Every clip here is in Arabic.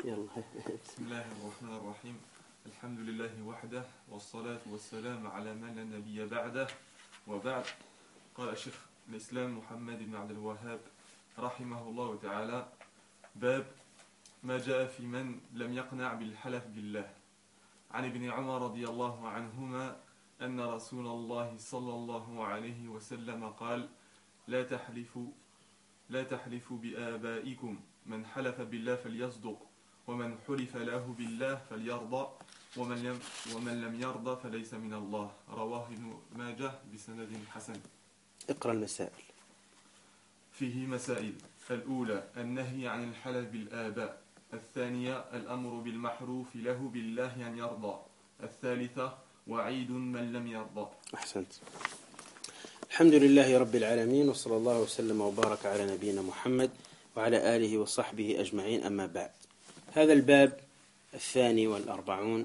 يلا. بسم الله الرحمن الرحيم. الحمد لله وحده والصلاة والسلام على من لا نبي بعده وبعد. قال الشيخ الإسلام محمد بن عبد الوهاب رحمه الله تعالى: باب ما جاء في من لم يقنع بالحلف بالله. عن ابن عمر رضي الله عنهما أن رسول الله صلى الله عليه وسلم قال: لا تحلفوا بآبائكم، من حلف بالله فليصدق، ومن حلف له بالله فليرضى، ومن لم يرضى فليس من الله. رواه ابن ماجه بسند حسن. اقرأ المسائل. فيه مسائل: الأولى النهي عن الحلف بالآباء. الثانية الأمر بالمحروف له بالله أن يرضى. الثالثة وعيد من لم يرضى. أحسنت. الحمد لله رب العالمين، وصلى الله وسلم وبارك على نبينا محمد وعلى آله وصحبه أجمعين، أما بعد. هذا الباب 42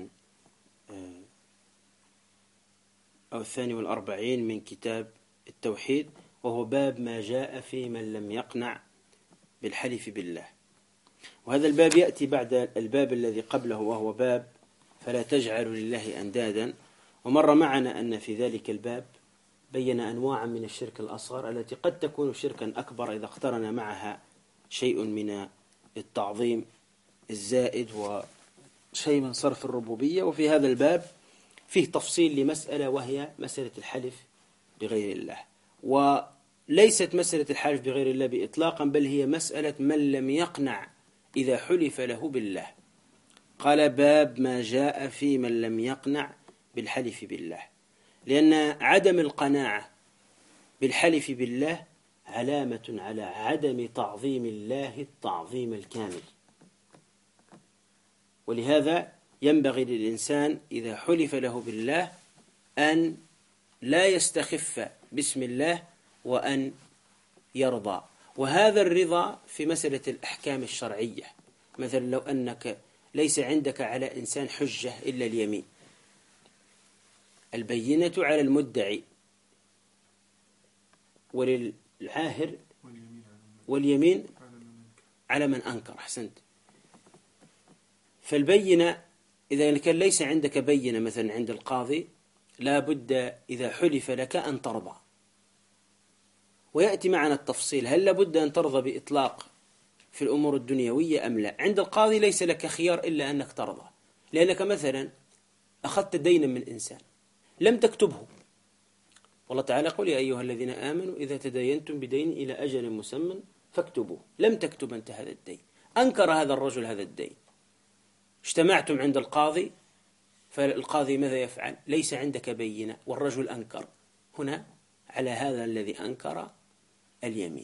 من كتاب التوحيد، وهو باب ما جاء في من لم يقنع بالحلف بالله. وهذا الباب يأتي بعد الباب الذي قبله، وهو باب فلا تجعلوا لله أندادا. ومر معنا أن في ذلك الباب بين أنواعا من الشرك الأصغر التي قد تكون شركا أكبر إذا اقترن معها شيء من التعظيم الزائد وشيء من صرف الربوبية. وفي هذا الباب فيه تفصيل لمسألة، وهي مسألة الحلف بغير الله. وليست مسألة الحلف بغير الله بإطلاقا، بل هي مسألة من لم يقنع إذا حلف له بالله. قال: باب ما جاء في من لم يقنع بالحلف بالله، لأن عدم القناعة بالحلف بالله علامة على عدم تعظيم الله التعظيم الكامل. ولهذا ينبغي للإنسان إذا حلف له بالله أن لا يستخف باسم الله، وأن يرضى. وهذا الرضا في مسألة الأحكام الشرعية. مثلا لو أنك ليس عندك على إنسان حجة إلا اليمين، البينة على المدعي وللعاهر واليمين على من أنكر. أحسنت. فالبينة إذا كان ليس عندك بينة مثلا عند القاضي، لا بد إذا حلف لك أن ترضى. ويأتي معنا التفصيل: هل لابد أن ترضى بإطلاق في الأمور الدنيوية أم لا؟ عند القاضي ليس لك خيار إلا أنك ترضى، لأنك مثلا أخذت دينا من إنسان لم تكتبه، والله تعالى قل: يا أيها الذين آمنوا إذا تداينتم بدين إلى أجل مسمى فاكتبوه. لم تكتب أنت هذا الدين، أنكر هذا الرجل هذا الدين، اجتمعتم عند القاضي، فالقاضي ماذا يفعل؟ ليس عندك بينة والرجل أنكر، هنا على هذا الذي أنكر اليمين.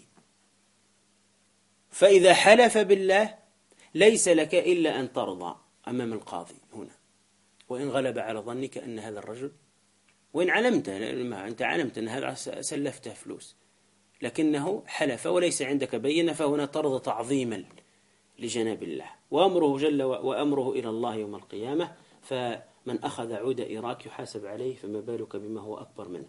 فإذا حلف بالله ليس لك إلا أن ترضى أمام القاضي هنا، وإن غلب على ظنك أن هذا الرجل، وإن علمت أنت علمت أن هذا سلفته فلوس، لكنه حلف وليس عندك بينة، فهنا ترضى تعظيما لجناب الله. وأمره إلى الله يوم القيامة، فمن أخذ عود إراك يحاسب عليه، فما بالك بما هو أكبر منه.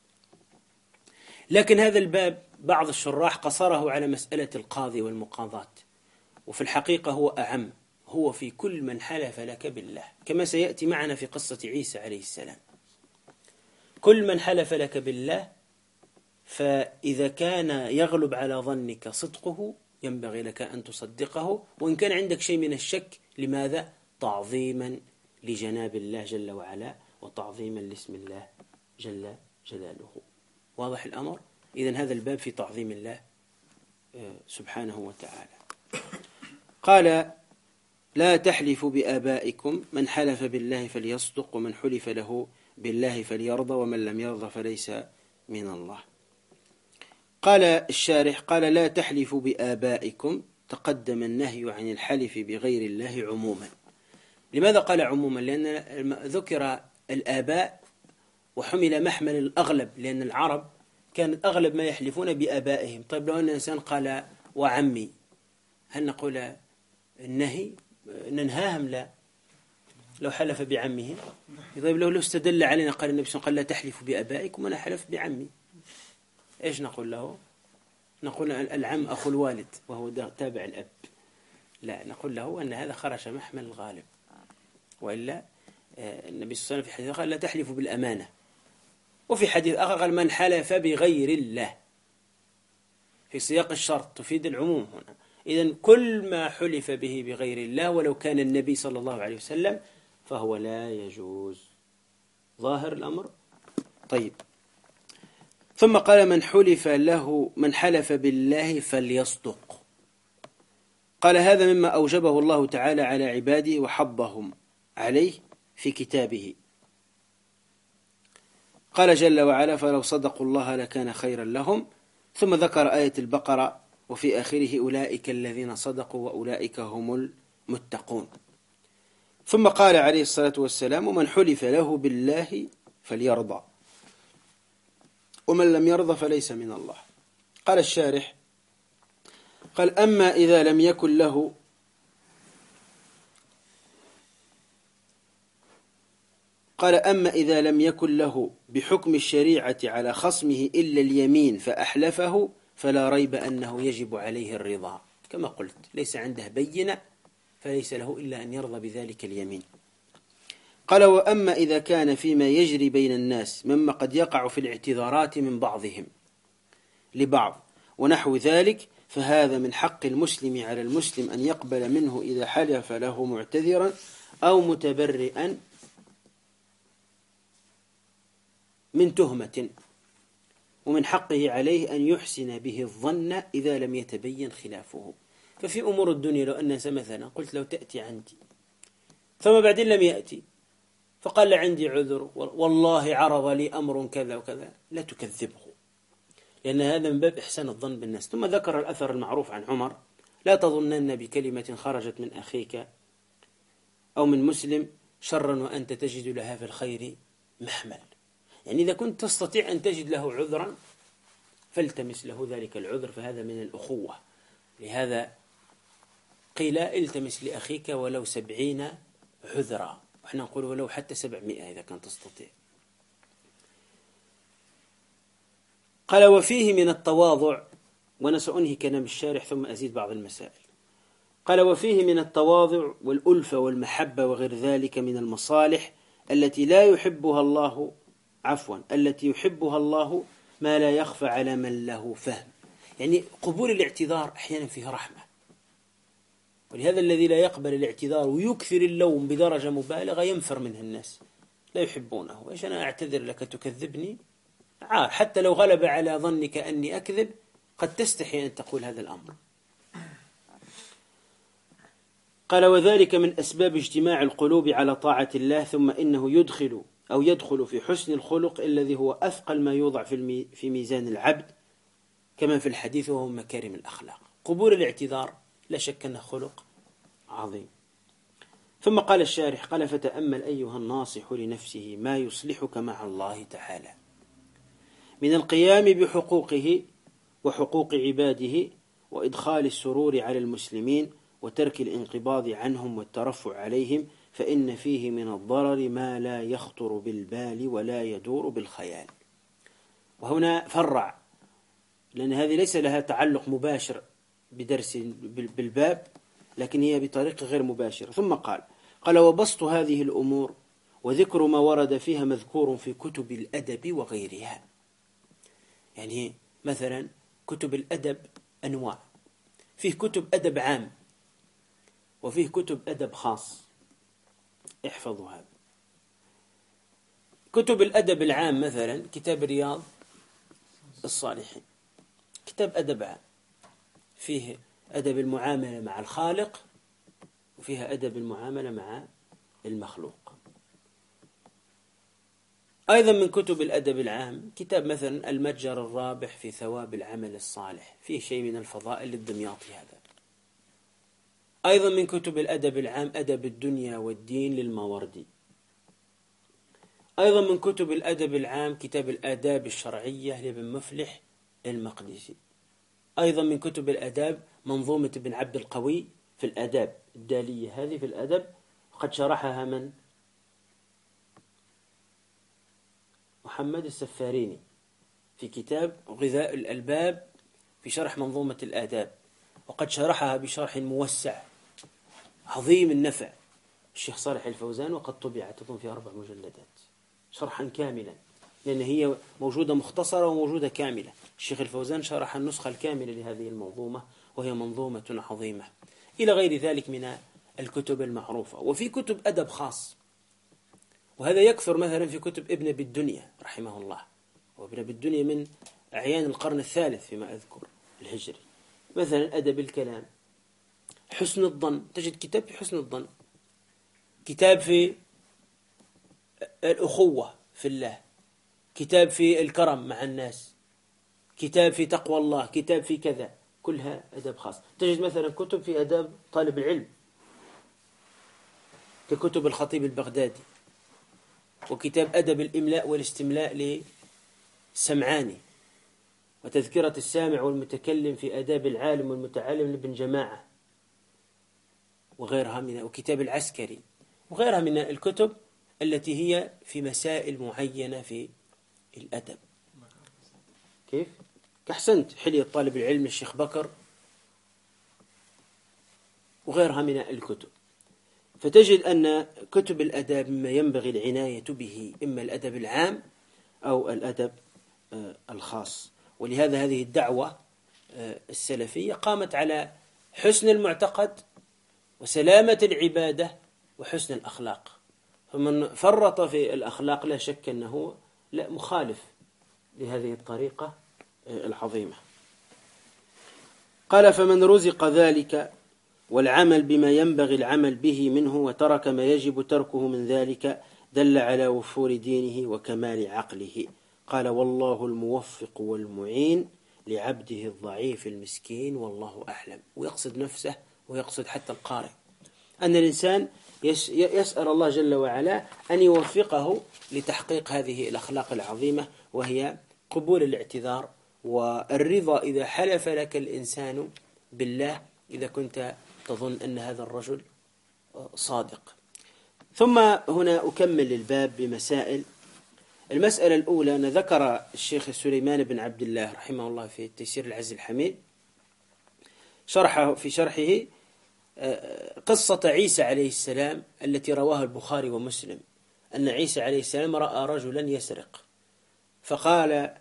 لكن هذا الباب بعض الشراح قصره على مسألة القاضي والمقاضاة، وفي الحقيقة هو أعم، هو في كل من حلف لك بالله، كما سيأتي معنا في قصة عيسى عليه السلام. كل من حلف لك بالله، فإذا كان يغلب على ظنك صدقه ينبغي لك أن تصدقه، وإن كان عندك شيء من الشك، لماذا؟ تعظيما لجناب الله جل وعلا، وتعظيما لاسم الله جل جلاله. واضح الأمر؟ إذن هذا الباب في تعظيم الله سبحانه وتعالى. قال: لا تحلفوا بآبائكم، من حلف بالله فليصدق، ومن حلف له بالله فليرضى، ومن لم يرضى فليس من الله. قال الشارح: قال: لا تحلفوا بآبائكم، تقدم النهي عن الحلف بغير الله عموما. لماذا قال عموما؟ لأن ذكر الآباء وحمل محمل الأغلب، لأن العرب كانت أغلب ما يحلفون بآبائهم. طيب لو أن الإنسان قال وعمي، هل نقول النهي ننهاهم؟ لا. لو حلف بعمه، طيب لو استدل علينا قال النبي صلى الله عليه وسلم: قال لا تحلفوا بآبائكم، أنا حلف بعمي، إيش نقول له؟ نقول العم أخو الوالد، وهو تابع الأب. لا، نقول له أن هذا خرج محمل الغالب، وإلا النبي صلى الله عليه وسلم في حديث قال لا تحلفوا بالأمانة، وفي حديث آخر قال من حلف بغير الله، في سياق الشرط تفيد العموم هنا. إذن كل ما حلف به بغير الله ولو كان النبي صلى الله عليه وسلم فهو لا يجوز. ظاهر الأمر؟ طيب. ثم قال من حلف بالله فليصدق. قال هذا مما أوجبه الله تعالى على عباده وحضهم عليه في كتابه. قال جل وعلا فلو صدقوا الله لكان خيرا لهم. ثم ذكر آية البقرة وفي آخره أولئك الذين صدقوا وأولئك هم المتقون. ثم قال عليه الصلاة والسلام ومن حلف له بالله فليرضى ومن لم يرضى فليس من الله. قال الشارح قال أما إذا لم يكن له بحكم الشريعة على خصمه إلا اليمين فأحلفه فلا ريب أنه يجب عليه الرضا، كما قلت ليس عنده بينة فليس له إلا أن يرضى بذلك اليمين. قال وأما إذا كان فيما يجري بين الناس مما قد يقع في الاعتذارات من بعضهم لبعض ونحو ذلك فهذا من حق المسلم على المسلم أن يقبل منه إذا حلف له معتذرا أو متبرئا من تهمة، ومن حقه عليه أن يحسن به الظن إذا لم يتبين خلافه. ففي أمور الدنيا لو أن مثلا قلت لو تأتي عندي ثم بعدين لم يأتي فقال لا عندي عذر والله عرض لي أمر كذا وكذا، لا تكذبه، لأن هذا من باب إحسان الظن بالناس. ثم ذكر الأثر المعروف عن عمر لا تظنن بكلمة خرجت من أخيك أو من مسلم شرا وأنت تجد لها في الخير محمل. يعني إذا كنت تستطيع أن تجد له عذرا فالتمس له ذلك العذر، فهذا من الأخوة. لهذا قيل التمس لأخيك ولو 70 عذرا، وإحنا نقول ولو حتى 700 إذا كان تستطيع. قال وفيه من التواضع، وأنا سأنهي كلام الشارح ثم أزيد بعض المسائل. قال وفيه من التواضع والألفة والمحبة وغير ذلك من المصالح التي يحبها الله ما لا يخفى على من له فهم. يعني قبول الاعتذار أحيانا فيه رحمة، ولهذا الذي لا يقبل الاعتذار ويكثر اللوم بدرجة مبالغة ينفر منه الناس، لا يحبونه. إيش أنا أعتذر لك تكذبني؟ عار، حتى لو غلب على ظنك أني أكذب قد تستحي أن تقول هذا الأمر. قال وذلك من أسباب اجتماع القلوب على طاعة الله. ثم إنه يدخل في حسن الخلق الذي هو أثقل ما يوضع في ميزان العبد كما في الحديث، وهو مكارم الأخلاق. قبول الاعتذار لا شك أنه خلق عظيم. ثم قال الشارح قال فتأمل أيها الناصح لنفسه ما يصلحك مع الله تعالى من القيام بحقوقه وحقوق عباده وإدخال السرور على المسلمين وترك الانقباض عنهم والترفع عليهم، فإن فيه من الضرر ما لا يخطر بالبال ولا يدور بالخيال. وهنا فرع، لأن هذه ليس لها تعلق مباشر بدرس بالباب، لكن هي بطريقة غير مباشرة. ثم قال وبسط هذه الأمور وذكر ما ورد فيها مذكور في كتب الأدب وغيرها. يعني مثلا كتب الأدب أنواع، فيه كتب أدب عام وفيه كتب أدب خاص، احفظوا هذا. كتب الأدب العام مثلا كتاب رياض الصالحين، كتاب أدب عام فيه أدب المعاملة مع الخالق وفيها أدب المعاملة مع المخلوق. أيضا من كتب الأدب العام كتاب مثلا المتجر الرابح في ثواب العمل الصالح، فيه شيء من الفضائل للدمياطي هذا. أيضا من كتب الأدب العام أدب الدنيا والدين للماوردي. أيضا من كتب الأدب العام كتاب الآداب الشرعية لابن مفلح المقدسي. أيضا من كتب الأداب منظومة ابن عبد القوي في الآداب الدالية هذه في الأدب، وقد شرحها من؟ محمد السفاريني في كتاب غذاء الألباب في شرح منظومة الآداب، وقد شرحها بشرح موسع عظيم النفع، الشيخ صالح الفوزان، وقد طبعت أظن في 4 مجلدات شرحا كاملا، لأن هي موجودة مختصرة وموجودة كاملة. الشيخ الفوزان شرح النسخة الكاملة لهذه المنظومة، وهي منظومة عظيمة، إلى غير ذلك من الكتب المعروفة. وفي كتب أدب خاص، وهذا يكثر مثلا في كتب ابن أبي الدنيا رحمه الله، وابن أبي الدنيا من أعيان القرن الثالث فيما أذكر الهجري. مثلا أدب الكلام، حسن الظن، تجد كتاب في حسن الظن، كتاب في الأخوة في الله، كتاب في الكرم مع الناس، كتاب في تقوى الله، كتاب في كذا، كلها أدب خاص. تجد مثلا كتب في أداب طالب العلم ككتب الخطيب البغدادي، وكتاب أدب الإملاء والاستملاء للسمعاني، وتذكرة السامع والمتكلم في آداب العالم والمتعلم لابن جماعة، وكتاب العسكري، وغيرها من الكتب التي هي في مسائل معينة في الأدب. كيف؟ كأحسنت حلية طالب العلم الشيخ بكر، وغيرها من الكتب. فتجد أن كتب الأدب مما ينبغي العناية به إما الأدب العام أو الأدب الخاص. ولهذا هذه الدعوة السلفية قامت على حسن المعتقد وسلامة العبادة وحسن الأخلاق. فمن فرط في الأخلاق لا شك أنه مخالف لهذه الطريقة العظيمة. قال: فمن رزق ذلك والعمل بما ينبغي العمل به منه وترك ما يجب تركه من ذلك دل على وفور دينه وكمال عقله. قال: والله الموفق والمعين لعبده الضعيف المسكين والله أعلم. ويقصد نفسه ويقصد حتى القارئ، أن الإنسان يسأل الله جل وعلا أن يوفقه لتحقيق هذه الأخلاق العظيمة، وهي قبول الاعتذار والرضا إذا حلف لك الإنسان بالله، إذا كنت تظن أن هذا الرجل صادق. ثم هنا أكمل الباب بمسائل. المسألة الأولى أن ذكر الشيخ سليمان بن عبد الله رحمه الله في تيسير العز الحميد في شرحه قصة عيسى عليه السلام التي رواها البخاري ومسلم، أن عيسى عليه السلام رأى رجلا يسرق، فقال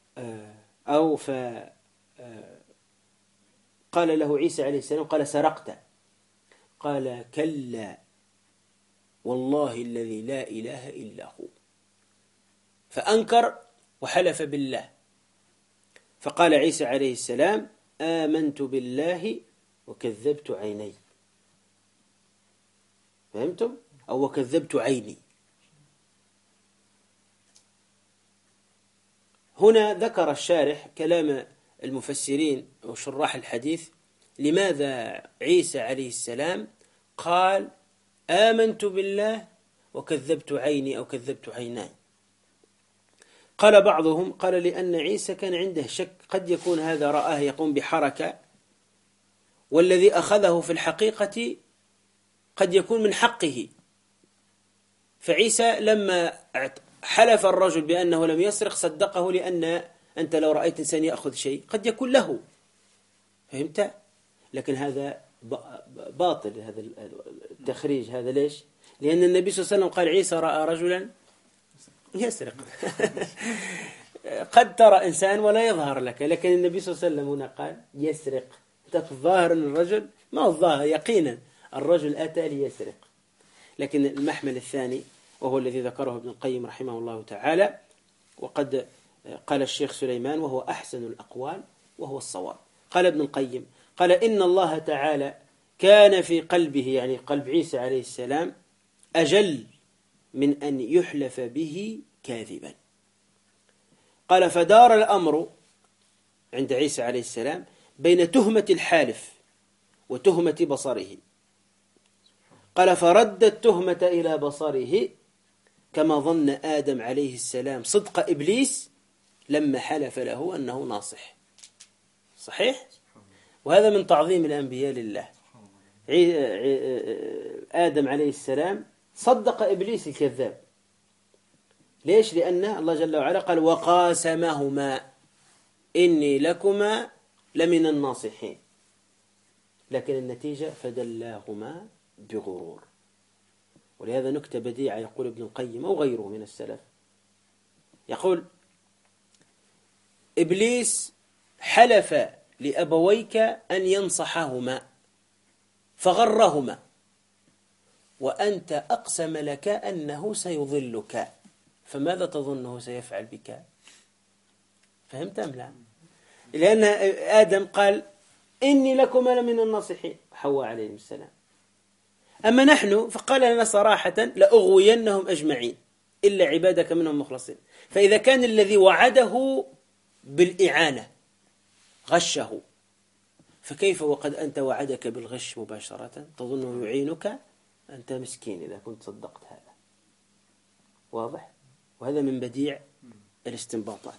قال له عيسى عليه السلام، قال: سرقت؟ قال: كلا والله الذي لا إله إلا هو. فأنكر وحلف بالله. فقال عيسى عليه السلام: آمنت بالله وكذبت عيني. فهمتم؟ أو وكذبت عيني. هنا ذكر الشارح كلام المفسرين وشراح الحديث لماذا عيسى عليه السلام قال آمنت بالله وكذبت عيني أو كذبت عيناي. قال بعضهم قال لأن عيسى كان عنده شك، قد يكون هذا رآه يقوم بحركة والذي أخذه في الحقيقة قد يكون من حقه، فعيسى لما حلف الرجل بأنه لم يسرق صدقه، لأن أنت لو رأيت إنسان يأخذ شيء قد يكون له. فهمت؟ لكن هذا باطل، هذا التخريج هذا. ليش؟ لأن النبي صلى الله عليه وسلم قال عيسى رأى رجلا يسرق. قد ترى إنسان ولا يظهر لك، لكن النبي صلى الله عليه وسلم هنا قال يسرق. الظاهر أن الرجل ما هو الظاهر يقينا الرجل أتى ليسرق. لكن المحمل الثاني وهو الذي ذكره ابن القيم رحمه الله تعالى، وقد قال الشيخ سليمان وهو أحسن الأقوال وهو الصواب. قال ابن القيم قال إن الله تعالى كان في قلبه، يعني قلب عيسى عليه السلام، أجل من أن يحلف به كاذبا. قال فدار الأمر عند عيسى عليه السلام بين تهمة الحالف وتهمة بصره. قال فرد التهمة إلى بصره كما ظن آدم عليه السلام صدق إبليس لما حلف له أنه ناصح. صحيح؟ وهذا من تعظيم الأنبياء لله. آدم عليه السلام صدق إبليس الكذاب. ليش؟ لأن الله جل وعلا قال وقاسمهما إني لكما لمن الناصحين، لكن النتيجة فدلاهما بغرور. ولهذا نكتة بديعة يقول ابن القيم أو غيره من السلف، يقول: إبليس حلف لأبويك أن ينصحهما فغرهما، وأنت أقسم لك أنه سيضلك، فماذا تظنه سيفعل بك؟ فهمت أم لا؟ لأن آدم قال: إني لكما لمن الناصحين، حواء عليه السلام. أما نحن فقال لنا صراحة: لأغوينهم أجمعين إلا عبادك منهم مخلصين. فإذا كان الذي وعده بالإعانة غشه، فكيف وقد أنت وعدك بالغش مباشرة تظنه يعينك؟ أنت مسكين إذا كنت صدقت هذا. واضح؟ وهذا من بديع الاستنباطات.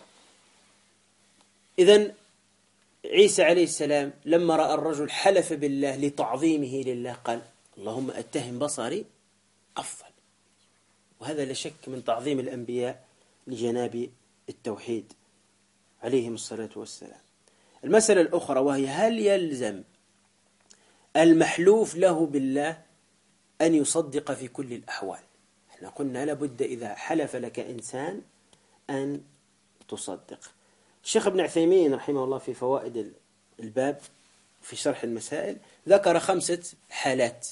إذن عيسى عليه السلام لما رأى الرجل حلف بالله لتعظيمه لله قال: اللهم أتهم بصري أفضل. وهذا لا شك من تعظيم الأنبياء لجناب التوحيد عليهم الصلاة والسلام. المسألة الأخرى وهي: هل يلزم المحلوف له بالله أن يصدق في كل الأحوال؟ احنا قلنا لابد إذا حلف لك إنسان أن تصدق. الشيخ ابن عثيمين رحمه الله في فوائد الباب في شرح المسائل ذكر 5 حالات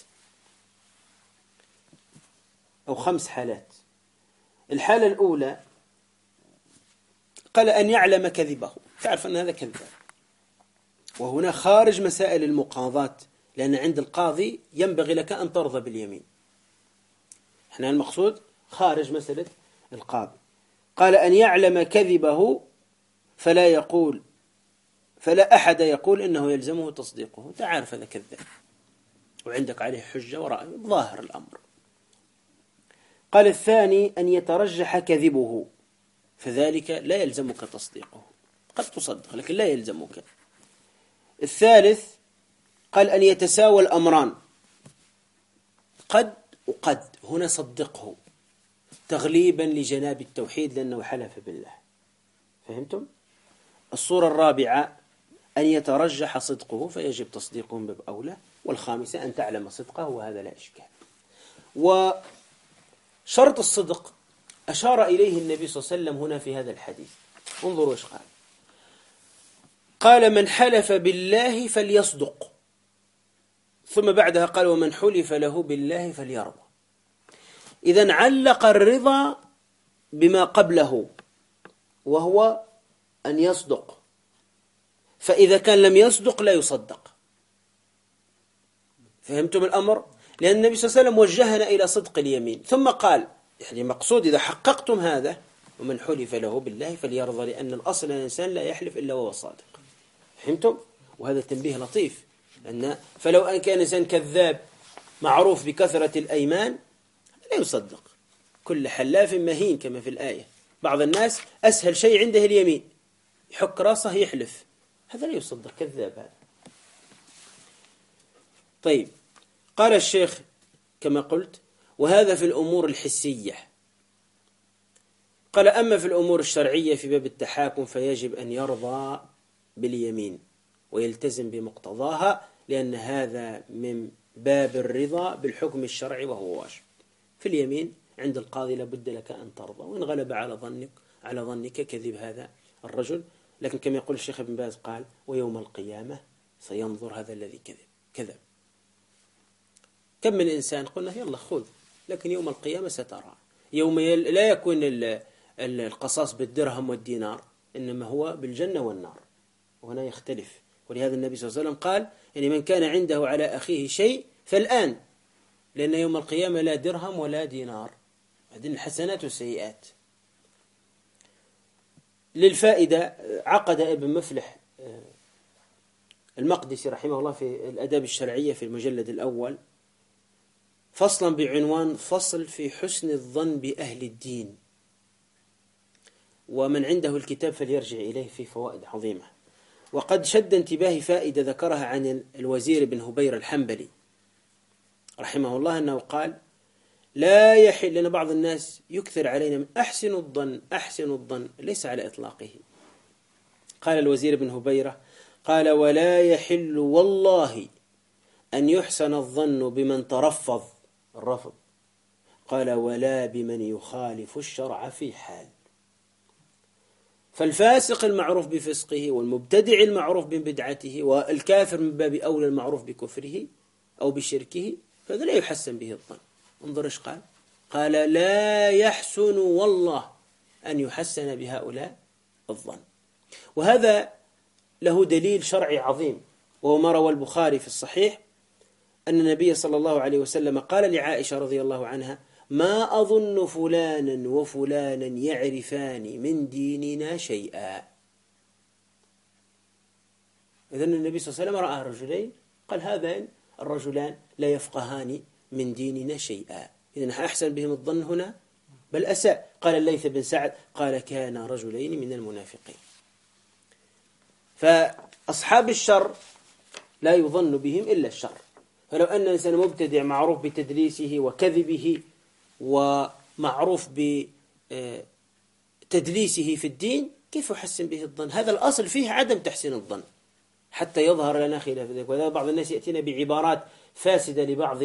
أو 5 حالات. الحالة الأولى قال: أن يعلم كذبه، تعرف أن هذا كذاب، وهنا خارج مسائل المقاضاة، لأن عند القاضي ينبغي لك أن ترضى باليمين. احنا المقصود خارج مسألة القاضي. قال: أن يعلم كذبه فلا أحد يقول إنه يلزمه تصديقه، تعرف هذا كذاب وعندك عليه حجة ورأي ظاهر الأمر. قال: الثاني أن يترجح كذبه، فذلك لا يلزمك تصديقه، قد تصدق لكن لا يلزمك. الثالث قال: أن يتساوى الأمران، قد وقد، هنا صدقه تغليبا لجناب التوحيد لأنه حلف بالله. فهمتم؟ الصورة الرابعة أن يترجح صدقه فيجب تصديقه من باب أولى. والخامسة أن تعلم صدقه، وهذا لا إشكال. وشرط الصدق أشار إليه النبي صلى الله عليه وسلم هنا في هذا الحديث. انظروا إيش قال: قال: من حلف بالله فليصدق، ثم بعدها قال: ومن حلف له بالله فليرضى. إذن علق الرضا بما قبله وهو أن يصدق، فإذا كان لم يصدق لا يصدق. فهمتم الأمر؟ لأن النبي صلى الله عليه وسلم وجهنا إلى صدق اليمين، ثم قال يعني مقصود إذا حققتم هذا: ومن حلف له بالله فليرضى، لأن الأصل الإنسان لا يحلف إلا وهو صادق. فهمتم؟ وهذا تنبيه لطيف، فلو أن كان إنسان كذاب معروف بكثرة الأيمان لا يصدق. كل حلاف مهين كما في الآية. بعض الناس أسهل شيء عنده اليمين، يحك راسه يحلف، هذا لا يصدق، كذاب هذا. طيب، قال الشيخ كما قلت: وهذا في الأمور الحسية. قال: أما في الأمور الشرعية في باب التحاكم فيجب أن يرضى باليمين ويلتزم بمقتضاها، لأن هذا من باب الرضا بالحكم الشرعي وهو واجب. في اليمين عند القاضي لابد لك أن ترضى، وإن غلب على ظنك كذب هذا الرجل. لكن كما يقول الشيخ ابن باز قال: ويوم القيامة سينظر هذا الذي كذب. كم من إنسان قلنا يلا خذ، لكن يوم القيامة سترى. يوم لا يكون القصاص بالدرهم والدينار، إنما هو بالجنة والنار، وهنا يختلف. ولهذا النبي صلى الله عليه وسلم قال: يعني من كان عنده على أخيه شيء فالآن، لأن يوم القيامة لا درهم ولا دينار، هذين الحسنات والسيئات. للفائدة عقد ابن مفلح المقدسي رحمه الله في الأداب الشرعية في المجلد الأول فصلا بعنوان: فصل في حسن الظن بأهل الدين. ومن عنده الكتاب فليرجع إليه، في فوائد عظيمة. وقد شد انتباهي فائدة ذكرها عن الوزير بن هبير الحنبلي رحمه الله، أنه قال: لا يحل، لأن بعض الناس يكثر علينا من أحسن الظن، ليس على إطلاقه. قال الوزير بن هبيرة: قال: ولا يحل والله أن يحسن الظن بمن ترفض الرفض، قال ولا بمن يخالف الشرع في حال. فالفاسق المعروف بفسقه والمبتدع المعروف ببدعته والكافر من باب أولى المعروف بكفره أو بشركه، فهذا لا يحسن به الظن. انظر ايش قال، قال لا يحسن والله أن يحسن بهؤلاء الظن. وهذا له دليل شرعي عظيم، وهو ما روى البخاري في الصحيح أن النبي صلى الله عليه وسلم قال لعائشة رضي الله عنها ما أظن فلانا وفلانا يعرفان من ديننا شيئا. إذن النبي صلى الله عليه وسلم رأى رجلين قال هذان الرجلان لا يفقهان من ديننا شيئا، إذن أحسن بهم الظن هنا بل أساء. قال الليث بن سعد قال كان رجلين من المنافقين. فأصحاب الشر لا يظن بهم إلا الشر. فلو أن الإنسان مبتدع معروف بتدليسه وكذبه ومعروف بتدليسه في الدين، كيف يحسن به الظن؟ هذا الأصل فيه عدم تحسين الظن حتى يظهر لنا خلاف ذلك. وهذا بعض الناس يأتينا بعبارات فاسدة لبعض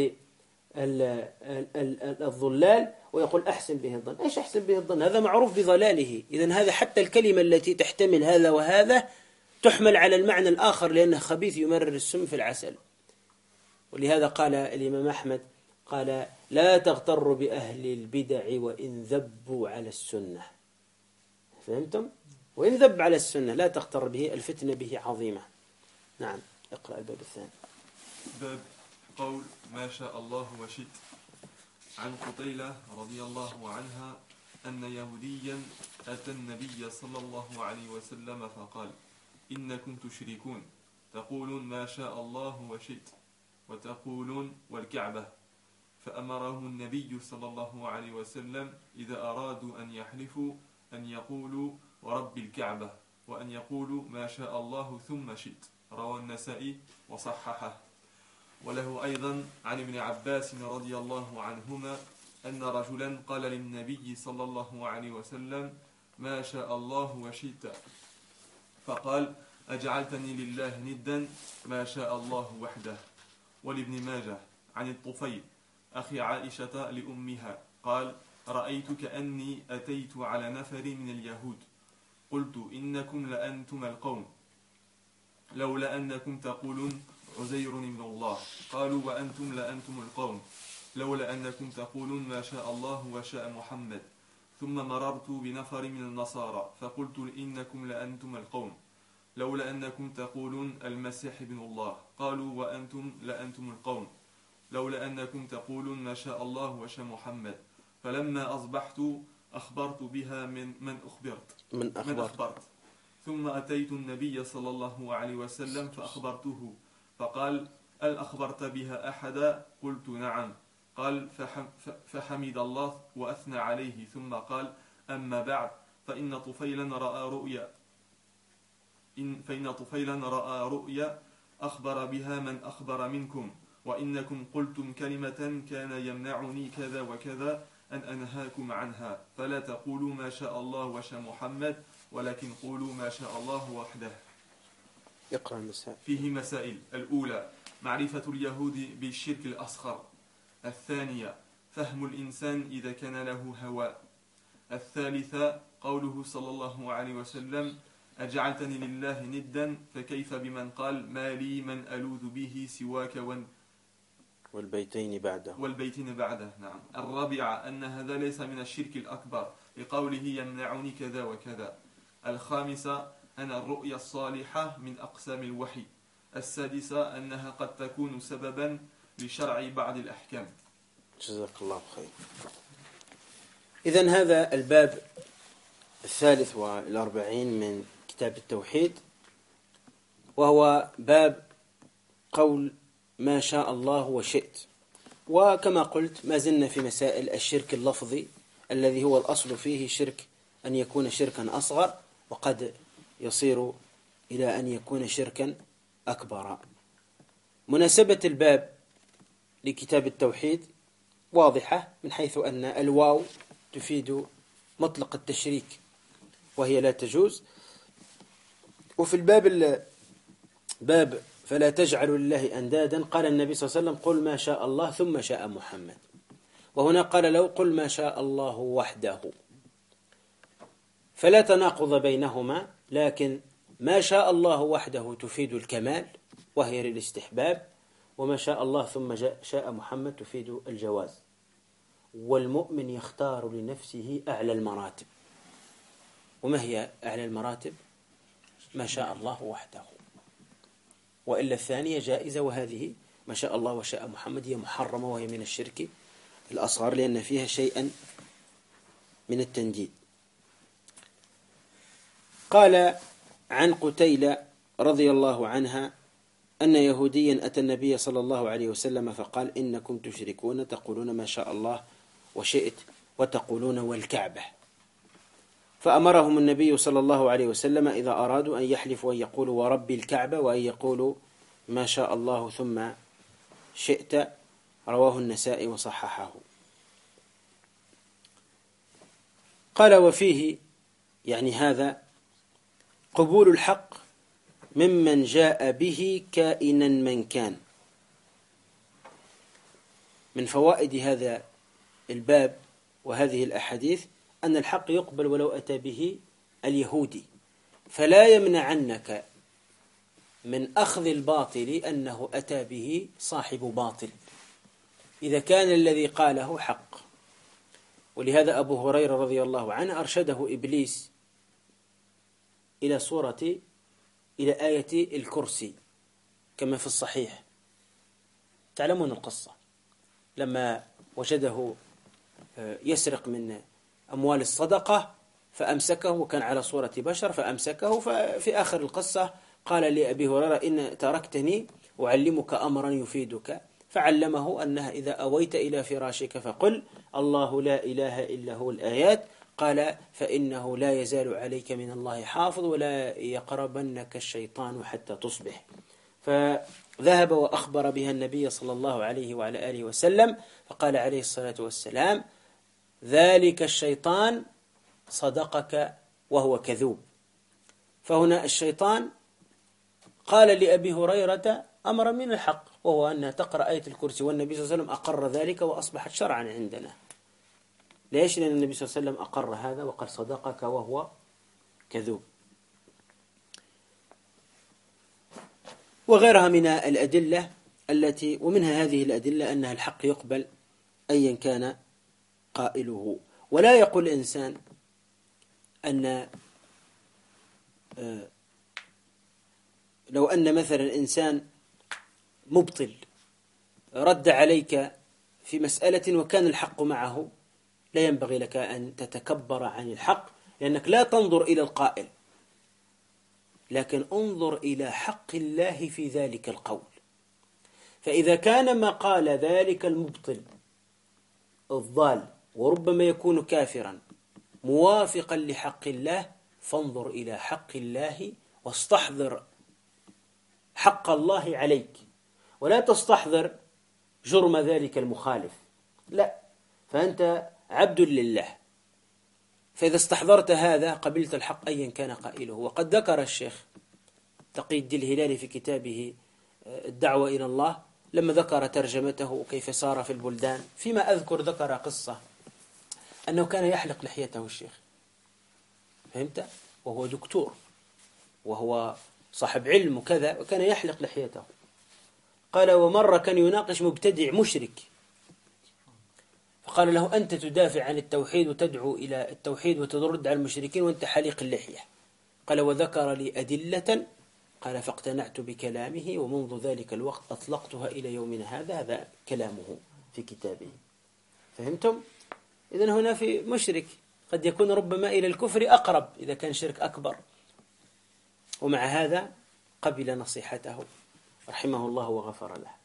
الضلال ويقول أحسن به الظن. إيش أحسن به الظن؟ هذا معروف بضلاله. إذن هذا حتى الكلمة التي تحتمل هذا وهذا تحمل على المعنى الآخر لأنه خبيث يمرر السم في العسل. ولهذا قال الإمام أحمد قال لا تغتر بأهل البدع وإن ذبوا على السنة. فهمتم؟ وإن ذب على السنة لا تغتر به، الفتنة به عظيمة. نعم، اقرأ الباب الثاني. باب قول ما شاء الله وشئت. عن قتيلة رضي الله عنها أن يهوديا أتى النبي صلى الله عليه وسلم فقال إنكم تشركون تقولون ما شاء الله وشئت وتقولون والكعبة، فأمره النبي صلى الله عليه وسلم إذا أرادوا أن يحلفوا أن يقولوا ورب الكعبة وأن يقولوا ما شاء الله ثم شئت. رواه النسائي وصححه. وله أيضا عن ابن عباس رضي الله عنهما أن رجلا قال للنبي صلى الله عليه وسلم ما شاء الله وشئت، فقال أجعلتني لله ندا ما شاء الله وحده. ولابن ماجه عن الطفيل أخي عائشة لأمها قال رأيت كأني أتيت على نفر من اليهود قلت إنكم لأنتم القوم لولا أنكم تقولون عزير ابن الله، قالوا وأنتم لأنتم القوم لولا أنكم تقولون ما شاء الله وشاء محمد. ثم مررت بنفر من النصارى فقلت إنكم لأنتم القوم لولا أنكم تقولون المسيح ابن الله، قالوا وأنتم لأنتم القوم لولا أنكم تقولون ما شاء الله وشاء محمد. فلما أصبحت أخبرت بها من أخبرت. ثم أتيت النبي صلى الله عليه وسلم فأخبرته فقال هل أخبرت بها أحدا؟ قلت نعم. قال فحمد الله وأثنى عليه ثم قال أما بعد فإن طفيلا رأى رؤيا أخبر بها من أخبر منكم، وإنكم قلتم كلمة كان يمنعني كذا وكذا أن أنهاكم عنها، فلا تقولوا ما شاء الله وشاء محمد ولكن قولوا ما شاء الله وحده. يقرأ المسائل. فيه مسائل: الأولى معرفة اليهود بالشرك الأصغر. الثانية فهم الإنسان إذا كان له هوى. الثالثة قوله صلى الله عليه وسلم أجعلتني لله ندا فكيف بمن قال ما لي من ألوذ به سواك والبيتين بعده. نعم. الرابعة أن هذا ليس من الشرك الأكبر لقوله يمنعني كذا وكذا. الخامسة أن الرؤيا الصالحة من أقسام الوحي. السادسة أنها قد تكون سببا لشرع بعض الأحكام. جزاك الله خير. إذن هذا الباب 43 من كتاب التوحيد، وهو باب قول ما شاء الله وشئت. وكما قلت ما زلنا في مسائل الشرك اللفظي الذي هو الأصل فيه شرك أن يكون شركا أصغر، وقد يصير إلى أن يكون شركا أكبر. مناسبة الباب لكتاب التوحيد واضحة من حيث أن الواو تفيد مطلق التشريك وهي لا تجوز. وفي الباب باب فلا تجعلوا لله أندادا. قال النبي صلى الله عليه وسلم: قل ما شاء الله ثم شاء محمد. وهنا قال له: قل ما شاء الله وحده. فلا تناقض بينهما، لكن ما شاء الله وحده تفيد الكمال وهي للاستحباب، وما شاء الله ثم شاء محمد تفيد الجواز. والمؤمن يختار لنفسه أعلى المراتب. وما هي أعلى المراتب؟ ما شاء الله وحده، وإلا الثانية جائزة، وهذه ما شاء الله وشاء محمد هي محرمة، وهي من الشرك الأصغر لأن فيها شيئا من التنديد. قال عن قتيلة رضي الله عنها أن يهوديا أتى النبي صلى الله عليه وسلم فقال: إنكم تشركون تقولون ما شاء الله وشئت وتقولون والكعبة. فأمرهم النبي صلى الله عليه وسلم إذا أرادوا أن يحلفوا أن يقولوا ورب الكعبة، وأن يقولوا ما شاء الله ثم شئت. رواه النسائي وصححه. قال: وفيه يعني هذا قبول الحق ممن جاء به كائنا من كان. من فوائد هذا الباب وهذه الأحاديث أن الحق يقبل ولو أتى به اليهودي، فلا يمنعنك من أخذ الباطل أنه أتى به صاحب باطل إذا كان الذي قاله حق. ولهذا أبو هريرة رضي الله عنه أرشده إبليس إلى آية الكرسي كما في الصحيح. تعلمون القصة لما وجده يسرق من أموال الصدقة فأمسكه، وكان على صورة بشر فأمسكه. ففي آخر القصة قال لأبي هريرة: إن تركتني أعلمك أمرا يفيدك. فعلمه أنها إذا أويت إلى فراشك فقل الله لا إله إلا هو الآيات. قال: فإنه لا يزال عليك من الله حافظ ولا يقربنك الشيطان حتى تصبح. فذهب وأخبر بها النبي صلى الله عليه وعلى آله وسلم، فقال عليه الصلاة والسلام: ذلك الشيطان صدقك وهو كذوب. فهنا الشيطان قال لأبي هريرة أمر من الحق، وهو أنها تقرأ آية الكرسي، والنبي صلى الله عليه وسلم أقر ذلك وأصبحت شرعا عندنا. ليش؟ لأن النبي صلى الله عليه وسلم أقر هذا وقال صدقك وهو كذوب. وغيرها من الأدلة ومنها هذه الأدلة أنها الحق يقبل أيا كان قائله. ولا يقول الإنسان أن لو أن مثلا إنسان مبطل رد عليك في مسألة وكان الحق معه، لا ينبغي لك أن تتكبر عن الحق، لأنك لا تنظر إلى القائل، لكن انظر إلى حق الله في ذلك القول. فإذا كان ما قال ذلك المبطل الضال وربما يكون كافرا موافقا لحق الله، فانظر إلى حق الله واستحضر حق الله عليك، ولا تستحضر جرم ذلك المخالف، لا، فأنت عبد لله. فإذا استحضرت هذا قبلت الحق أيا كان قائله. وقد ذكر الشيخ تقي الدين الهلالي في كتابه الدعوة إلى الله لما ذكر ترجمته وكيف سار في البلدان، فيما أذكر ذكر قصة أنه كان يحلق لحيته الشيخ، فهمت؟ وهو دكتور وهو صاحب علم وكذا، وكان يحلق لحيته. قال: ومرة كان يناقش مبتدع مشرك، فقال له: أنت تدافع عن التوحيد وتدعو إلى التوحيد وترد على المشركين وأنت حليق اللحية. قال: وذكر لي أدلة. قال: فاقتنعت بكلامه، ومنذ ذلك الوقت أطلقتها إلى يومنا هذا كلامه في كتابه. فهمتم؟ إذن هنا في مشرك قد يكون ربما إلى الكفر أقرب إذا كان شرك أكبر، ومع هذا قبل نصيحته رحمه الله وغفر له.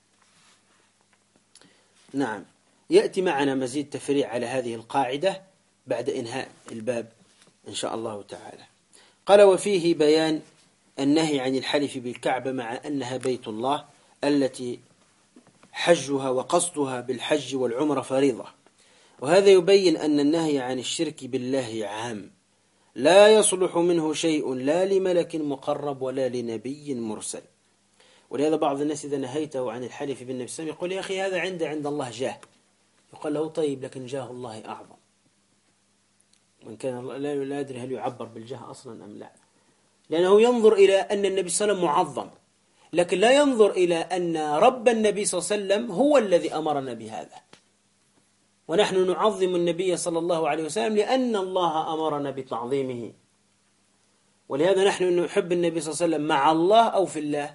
نعم، يأتي معنا مزيد تفريع على هذه القاعدة بعد إنهاء الباب إن شاء الله تعالى. قال: وفيه بيان النهي عن الحلف بالكعبة مع أنها بيت الله التي حجها وقصدها بالحج والعمرة فريضة. وهذا يبين أن النهي عن الشرك بالله عام، لا يصلح منه شيء لا لملك مقرب ولا لنبي مرسل. ولهذا بعض الناس إذا نهيته عن الحلف بالنبي صلى الله عليه وسلم يقول يا أخي هذا عند الله جاه، يقول له طيب لكن جاه الله أعظم، وإن كان لا أدري هل يعبر بالجاه أصلا أم لا، لأنه ينظر إلى أن النبي صلى الله عليه وسلم معظم، لكن لا ينظر إلى أن رب النبي صلى الله عليه وسلم هو الذي أمرنا بهذا. ونحن نعظم النبي صلى الله عليه وسلم لأن الله أمرنا بتعظيمه، ولهذا نحن نحب النبي صلى الله عليه وسلم مع الله أو في الله؟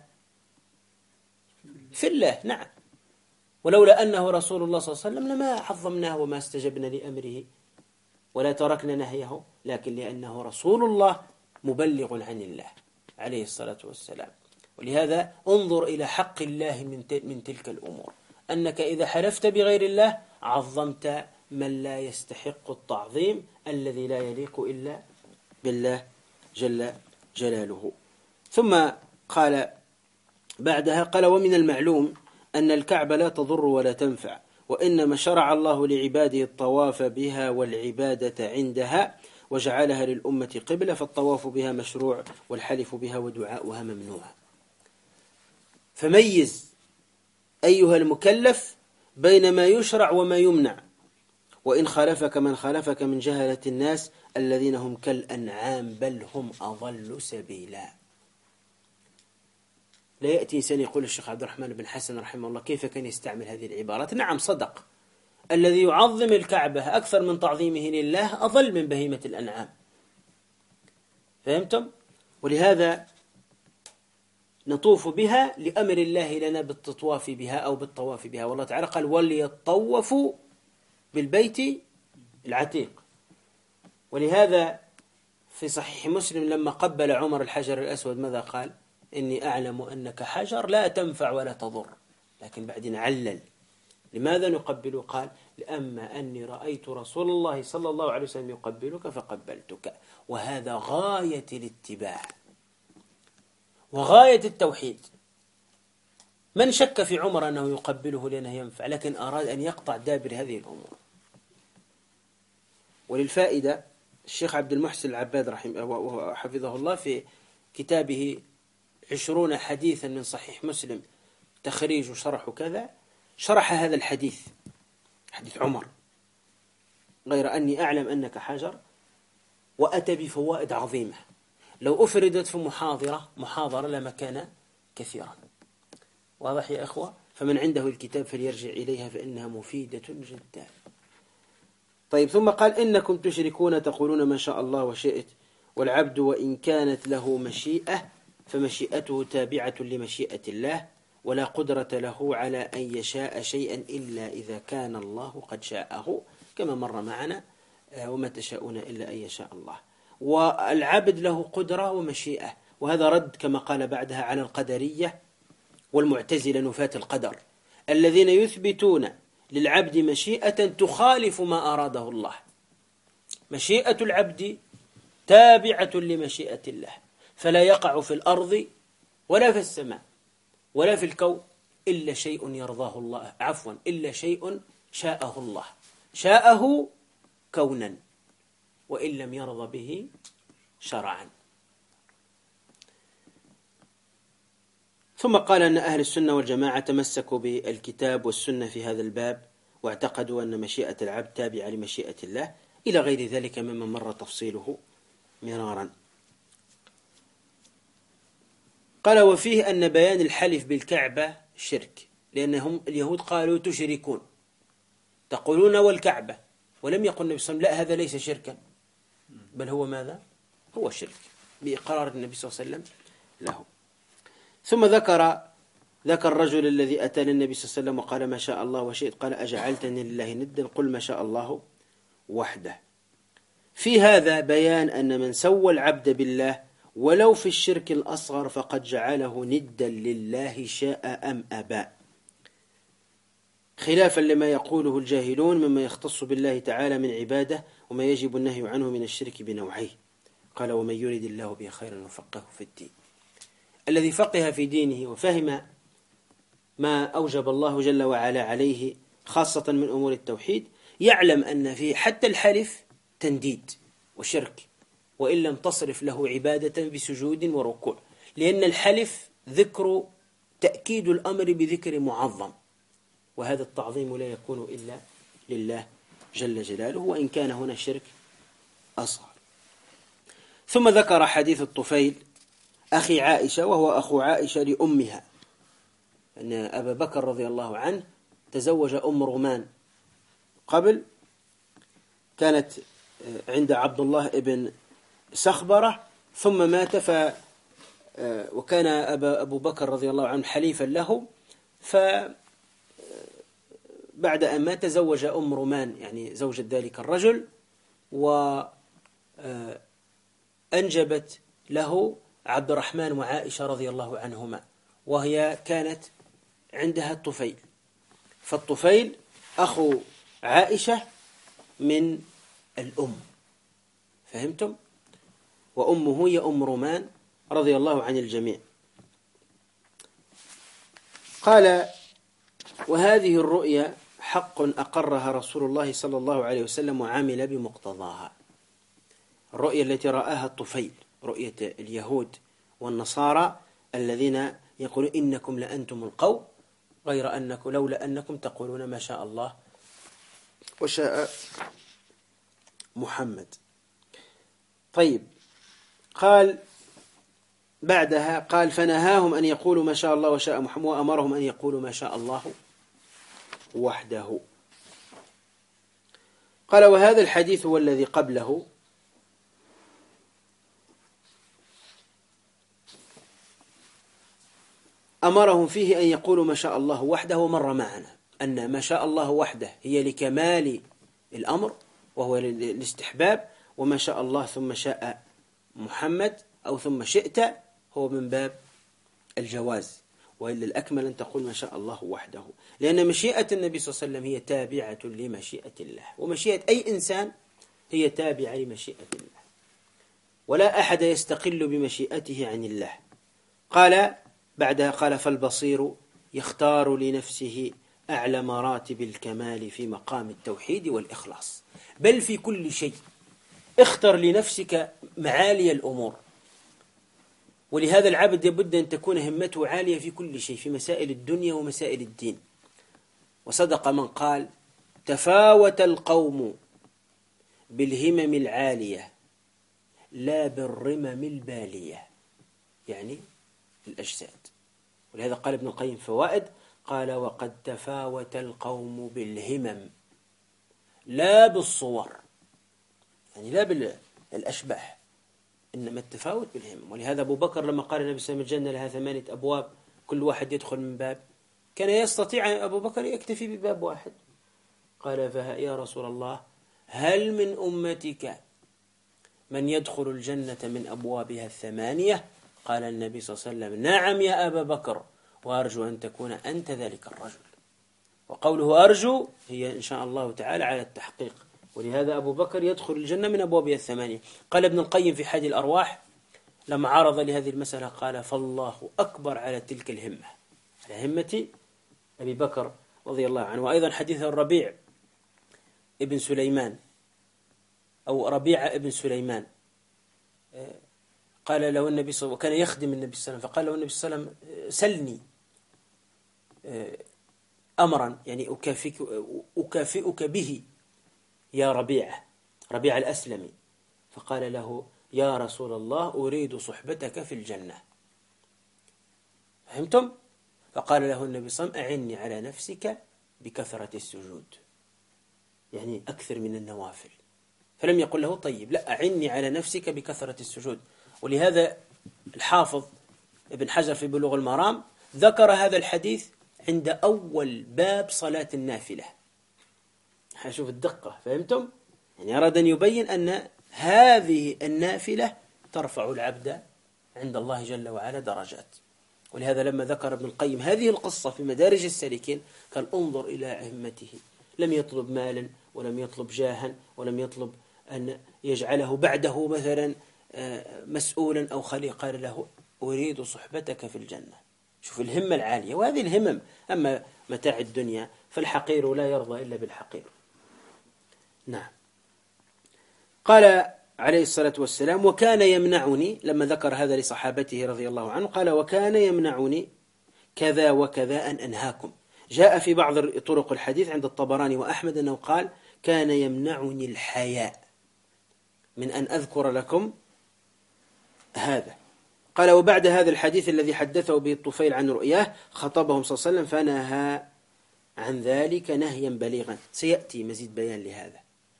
في الله، نعم. ولولا أنه رسول الله صلى الله عليه وسلم لما عظمناه وما استجبنا لأمره ولا تركنا نهيه، لكن لأنه رسول الله مبلغ عن الله عليه الصلاة والسلام. ولهذا انظر إلى حق الله من تلك الأمور، أنك إذا حلفت بغير الله عظمت من لا يستحق التعظيم الذي لا يليق إلا بالله جل جلاله. ثم قال بعدها قال ومن المعلوم أن الكعبة لا تضر ولا تنفع، وإنما شرع الله لعباده الطواف بها والعبادة عندها وجعلها للأمة قبلة، فالطواف بها مشروع والحلف بها ودعاؤها ممنوع. فميز أيها المكلف بين ما يشرع وما يمنع، وإن خالفك من خالفك من جهلة الناس الذين هم كالأنعام بل هم أضل سبيلا. لا يأتي إنسان يقول الشيخ عبد الرحمن بن حسن رحمه الله كيف كان يستعمل هذه العبارات؟ نعم صدق، الذي يعظم الكعبة أكثر من تعظيمه لله أضل من بهيمة الأنعام. فهمتم؟ ولهذا نطوف بها لأمر الله لنا بالتطواف بها أو بالطواف بها، والله تعالى قال وليطوفوا بالبيت العتيق. ولهذا في صحيح مسلم لما قبل عمر الحجر الأسود ماذا قال؟ إني أعلم أنك حجر لا تنفع ولا تضر، لكن بعدين علل لماذا نقبله؟ قال لأما أني رأيت رسول الله صلى الله عليه وسلم يقبلك فقبلتك، وهذا غاية الاتباع وغاية التوحيد. من شك في عمر أنه يقبله لأنه ينفع، لكن أراد أن يقطع دابر هذه الأمور. وللفائدة الشيخ عبد المحسن العباد رحمه حفظه الله في كتابه 20 حديثا من صحيح مسلم تخريج وشرح كذا شرح هذا الحديث، حديث عمر، غير أني أعلم أنك حجر، وأتى بفوائد عظيمة لو أفردت في محاضرة لما كان كثيرا. واضح يا أخوة؟ فمن عنده الكتاب فليرجع إليها فإنها مفيدة جدا. طيب ثم قال إنكم تشركون تقولون ما شاء الله وشئت، والعبد وإن كانت له مشيئة فمشيئته تابعة لمشيئة الله، ولا قدرة له على أن يشاء شيئا إلا إذا كان الله قد شاءه، كما مر معنا وما تشاءون إلا أن يشاء الله. والعبد له قدرة ومشيئة، وهذا رد كما قال بعدها على القدرية والمعتزلة نفاة القدر الذين يثبتون للعبد مشيئة تخالف ما أراده الله. مشيئة العبد تابعة لمشيئة الله، فلا يقع في الأرض ولا في السماء ولا في الكون إلا شيء يرضاه الله، إلا شيء شاءه الله، شاءه كونا وإن لم يرضى به شرعا. ثم قال أن أهل السنة والجماعة تمسكوا بالكتاب والسنة في هذا الباب، واعتقدوا أن مشيئة العبد تابعة لمشيئة الله، إلى غير ذلك مما مر تفصيله مرارا. قال وفيه أن بيان الحلف بالكعبة شرك، لأنهم اليهود قالوا تشركون، تقولون والكعبة، ولم يقل النبي صلى الله عليه وسلم لا هذا ليس شركا، بل هو ماذا؟ هو شرك بإقرار النبي صلى الله عليه وسلم له. ثم ذكر الرجل الذي أتى للنبي صلى الله عليه وسلم وقال ما شاء الله وشئت، قال أجعلتني لله ندا، قل ما شاء الله وحده. في هذا بيان أن من سوى العبد بالله ولو في الشرك الأصغر فقد جعله ندا لله شاء أم أبى، خلافا لما يقوله الجاهلون مما يختص بالله تعالى من عباده وما يجب النهي عنه من الشرك بنوعيه. قال ومن يريد الله به خيرا يفقهه في الدين. الذي فقه في دينه وفهم ما أوجب الله جل وعلا عليه خاصة من أمور التوحيد يعلم أن في حتى الحلف تنديد وشرك، وإن لم تصرف له عبادة بسجود وركوع، لأن الحلف ذكر تأكيد الأمر بذكر معظم، وهذا التعظيم لا يكون إلا لله جل جلاله، وإن كان هنا شرك أصغر. ثم ذكر حديث الطفيل أخي عائشة، وهو أخو عائشة لأمها، أن أبا بكر رضي الله عنه تزوج أم رومان قبل، كانت عند عبد الله ابن سخبرة، ثم مات، وكان أبو بكر رضي الله عنه حليفا له، فبعد أن مات تزوج أم رومان يعني زوجة ذلك الرجل، وأنجبت له عبد الرحمن وعائشة رضي الله عنهما، وهي كانت عندها الطفيل، فالطفيل أخو عائشة من الأم، فهمتم؟ وأمه هي أم رومان رضي الله عن الجميع. قال: وهذه الرؤيا حق أقرها رسول الله صلى الله عليه وسلم وعمل بمقتضاها. الرؤيا التي رآها الطفيل، رؤية اليهود والنصارى الذين يقولون إنكم لأنتم القوم غير أنكم لولا أنكم تقولون ما شاء الله وشاء محمد. طيب، قال بعدها قال: فنهاهم أن يقولوا ما شاء الله وشاء محمد، وأمرهم أن يقولوا ما شاء الله وحده. قال: وهذا الحديث هو الذي قبله أمرهم فيه أن يقولوا ما شاء الله وحده، ومر معنا أن ما شاء الله وحده هي لكمال الأمر وهو الاستحباب، وما شاء الله ثم شاء محمد أو ثم شئت هو من باب الجواز، وإلا الأكمل أن تقول ما شاء الله وحده، لأن مشيئة النبي صلى الله عليه وسلم هي تابعة لمشيئة الله، ومشيئة أي إنسان هي تابعة لمشيئة الله، ولا أحد يستقل بمشيئته عن الله. قال بعدها قال: فالبصير يختار لنفسه أعلى مراتب الكمال في مقام التوحيد والإخلاص، بل في كل شيء اختر لنفسك معالي الأمور، ولهذا العبد يبد أن تكون همته عالية في كل شيء، في مسائل الدنيا ومسائل الدين. وصدق من قال: تفاوت القوم بالهمم العالية لا بالرمم البالية، يعني الأجساد. ولهذا قال ابن القيم فوائد، قال: وقد تفاوت القوم بالهمم لا بالصور، يعني لا بالأشباح، إنما التفاوت بالهمم. ولهذا أبو بكر لما قال النبي صلى الله عليه وسلم: الجنة لها 8 أبواب كل واحد يدخل من باب، كان يستطيع أبو بكر يكتفي بباب واحد. قال: يا رسول الله، هل من أمتك من يدخل الجنة من أبوابها 8؟ قال النبي صلى الله عليه وسلم: نعم يا أبا بكر، وأرجو أن تكون أنت ذلك الرجل. وقوله أرجو هي إن شاء الله تعالى على التحقيق، ولهذا أبو بكر يدخل الجنة من أبوابها 8. قال ابن القيم في حادي الأرواح لما عرض لهذه المسألة قال: فالله أكبر على تلك الهمة، على همة أبي بكر رضي الله عنه. وأيضا حديث الربيع ابن سليمان أو ربيعة ابن سليمان، قال له النبي صلى الله عليه وسلم، وكان يخدم النبي صلى الله عليه وسلم، فقال له النبي صلى الله عليه وسلم: سلني أمرا يعني أكافئك به يا ربيعة الأسلمي. فقال له: يا رسول الله، أريد صحبتك في الجنة. فهمتم؟ فقال له النبي صلى الله عليه وسلم: أعني على نفسك بكثرة السجود، يعني أكثر من النوافل. فلم يقل له طيب، لا، أعني على نفسك بكثرة السجود. ولهذا الحافظ ابن حجر في بلوغ المرام ذكر هذا الحديث عند أول باب صلاة النافلة. شوف الدقة، فهمتم؟ يعني أراد أن يبين أن هذه النافلة ترفع العبد عند الله جل وعلا درجات. ولهذا لما ذكر ابن القيم هذه القصة في مدارج السالكين قال: انظر إلى همته، لم يطلب مالا ولم يطلب جاها ولم يطلب أن يجعله بعده مثلا مسؤولا أو خليل، قال له: أريد صحبتك في الجنة. شوف الهمة العالية. وهذه الهمم، أما متاع الدنيا فالحقير لا يرضى إلا بالحقير. نعم. قال عليه الصلاة والسلام: وكان يمنعني، لما ذكر هذا لصحابته رضي الله عنه قال: وكان يمنعني كذا وكذا أن أنهاكم. جاء في بعض طرق الحديث عند الطبراني وأحمد أنه قال كان يمنعني الحياء من أن أذكر لكم هذا. قال وبعد هذا الحديث الذي حدثه به الطفيل عن رؤياه خطبهم صلى الله عليه وسلم فنهى عن ذلك نهيا بليغا. سيأتي مزيد بيان لهذا،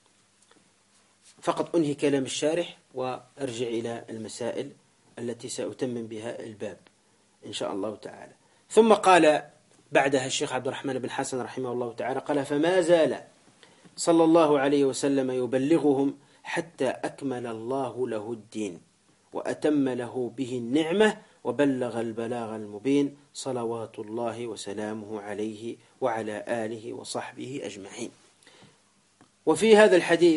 فقط أنهي كلام الشارح وأرجع إلى المسائل التي سأتمم بها الباب إن شاء الله تعالى. ثم قال بعدها الشيخ عبد الرحمن بن حسن رحمه الله تعالى قال فما زال صلى الله عليه وسلم يبلغهم حتى أكمل الله له الدين وأتم له به النعمة وبلغ البلاغ المبين صلوات الله وسلامه عليه وعلى آله وصحبه أجمعين. وفي هذا الحديث